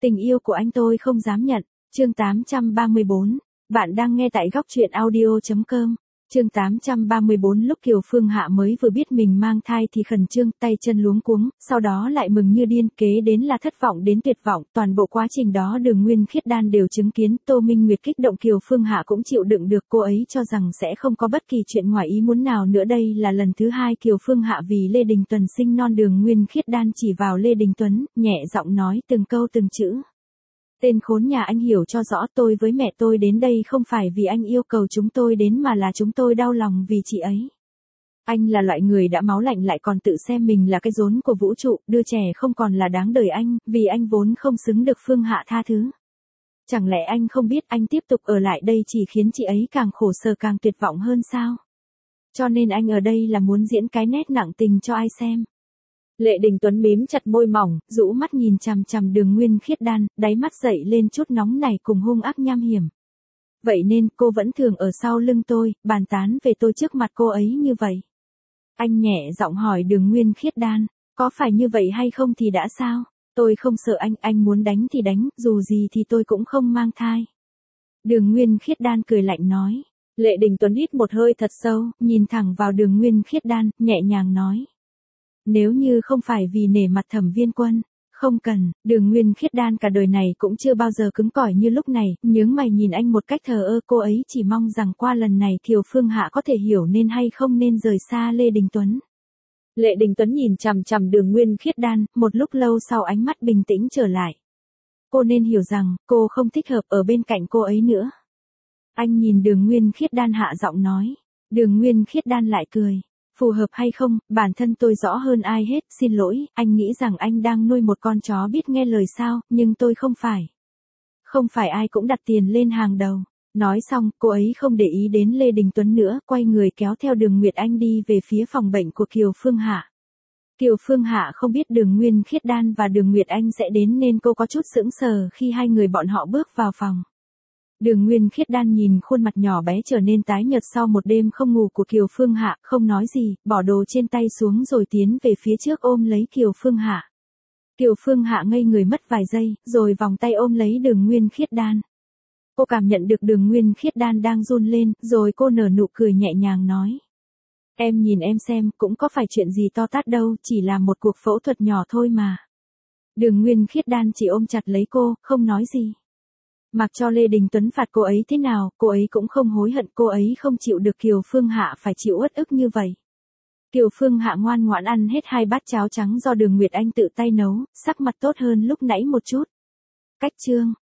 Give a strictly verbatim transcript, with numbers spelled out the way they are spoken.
Tình yêu của anh tôi không dám nhận. Chương tám trăm ba mươi bốn. Bạn đang nghe tại góc truyện audio chấm com. Chương tám trăm ba mươi bốn. Lúc Kiều Phương Hạ mới vừa biết mình mang thai thì khẩn trương, tay chân luống cuống, sau đó lại mừng như điên, kế đến là thất vọng đến tuyệt vọng, toàn bộ quá trình đó Đường Nguyên Khiết Đan đều chứng kiến. Tô Minh Nguyệt kích động, Kiều Phương Hạ cũng chịu đựng được, cô ấy cho rằng sẽ không có bất kỳ chuyện ngoài ý muốn nào nữa. Đây là lần thứ hai Kiều Phương Hạ vì Lê Đình Tuấn sinh non. Đường Nguyên Khiết Đan chỉ vào Lê Đình Tuấn, nhẹ giọng nói từng câu từng chữ. Tên khốn nhà anh hiểu cho rõ, tôi với mẹ tôi đến đây không phải vì anh yêu cầu chúng tôi đến mà là chúng tôi đau lòng vì chị ấy. Anh là loại người đã máu lạnh lại còn tự xem mình là cái rốn của vũ trụ, đứa trẻ không còn là đáng đời anh, vì anh vốn không xứng được Phương Hạ tha thứ. Chẳng lẽ anh không biết anh tiếp tục ở lại đây chỉ khiến chị ấy càng khổ sở càng tuyệt vọng hơn sao? Cho nên anh ở đây là muốn diễn cái nét nặng tình cho ai xem. Lệ Đình Tuấn mím chặt môi mỏng, rũ mắt nhìn chằm chằm Đường Nguyên Khiết Đan, đáy mắt dậy lên chút nóng này cùng hung ác nham hiểm. Vậy nên cô vẫn thường ở sau lưng tôi, bàn tán về tôi trước mặt cô ấy như vậy. Anh nhẹ giọng hỏi Đường Nguyên Khiết Đan, có phải như vậy hay không thì đã sao? Tôi không sợ anh, anh muốn đánh thì đánh, dù gì thì tôi cũng không mang thai. Đường Nguyên Khiết Đan cười lạnh nói. Lệ Đình Tuấn hít một hơi thật sâu, nhìn thẳng vào Đường Nguyên Khiết Đan, nhẹ nhàng nói. Nếu như không phải vì nể mặt Thẩm Viên Quân, không cần. Đường Nguyên Khiết Đan cả đời này cũng chưa bao giờ cứng cỏi như lúc này, nhướng mày nhìn anh một cách thờ ơ. Cô ấy chỉ mong rằng qua lần này Kiều Phương Hạ có thể hiểu nên hay không nên rời xa Lê Đình Tuấn. Lệ Đình Tuấn nhìn chằm chằm Đường Nguyên Khiết Đan, một lúc lâu sau ánh mắt bình tĩnh trở lại. Cô nên hiểu rằng, cô không thích hợp ở bên cạnh cô ấy nữa. Anh nhìn Đường Nguyên Khiết Đan hạ giọng nói. Đường Nguyên Khiết Đan lại cười. Phù hợp hay không, bản thân tôi rõ hơn ai hết, xin lỗi, anh nghĩ rằng anh đang nuôi một con chó biết nghe lời sao, nhưng tôi không phải. Không phải ai cũng đặt tiền lên hàng đầu. Nói xong, cô ấy không để ý đến Lê Đình Tuấn nữa, quay người kéo theo Đường Nguyệt Anh đi về phía phòng bệnh của Kiều Phương Hạ. Kiều Phương Hạ không biết Đường Nguyên Khiết Đan và Đường Nguyệt Anh sẽ đến nên cô có chút sững sờ khi hai người bọn họ bước vào phòng. Đường Nguyên Khiết Đan nhìn khuôn mặt nhỏ bé trở nên tái nhợt sau một đêm không ngủ của Kiều Phương Hạ, không nói gì, bỏ đồ trên tay xuống rồi tiến về phía trước ôm lấy Kiều Phương Hạ. Kiều Phương Hạ ngây người mất vài giây, rồi vòng tay ôm lấy Đường Nguyên Khiết Đan. Cô cảm nhận được Đường Nguyên Khiết Đan đang run lên, rồi cô nở nụ cười nhẹ nhàng nói. Em nhìn em xem, cũng có phải chuyện gì to tát đâu, chỉ là một cuộc phẫu thuật nhỏ thôi mà. Đường Nguyên Khiết Đan chỉ ôm chặt lấy cô, không nói gì. Mặc cho Lê Đình Tuấn phạt cô ấy thế nào, cô ấy cũng không hối hận, cô ấy không chịu được Kiều Phương Hạ phải chịu uất ức như vậy. Kiều Phương Hạ ngoan ngoãn ăn hết hai bát cháo trắng do Đường Nguyệt Anh tự tay nấu, sắc mặt tốt hơn lúc nãy một chút. Cách chương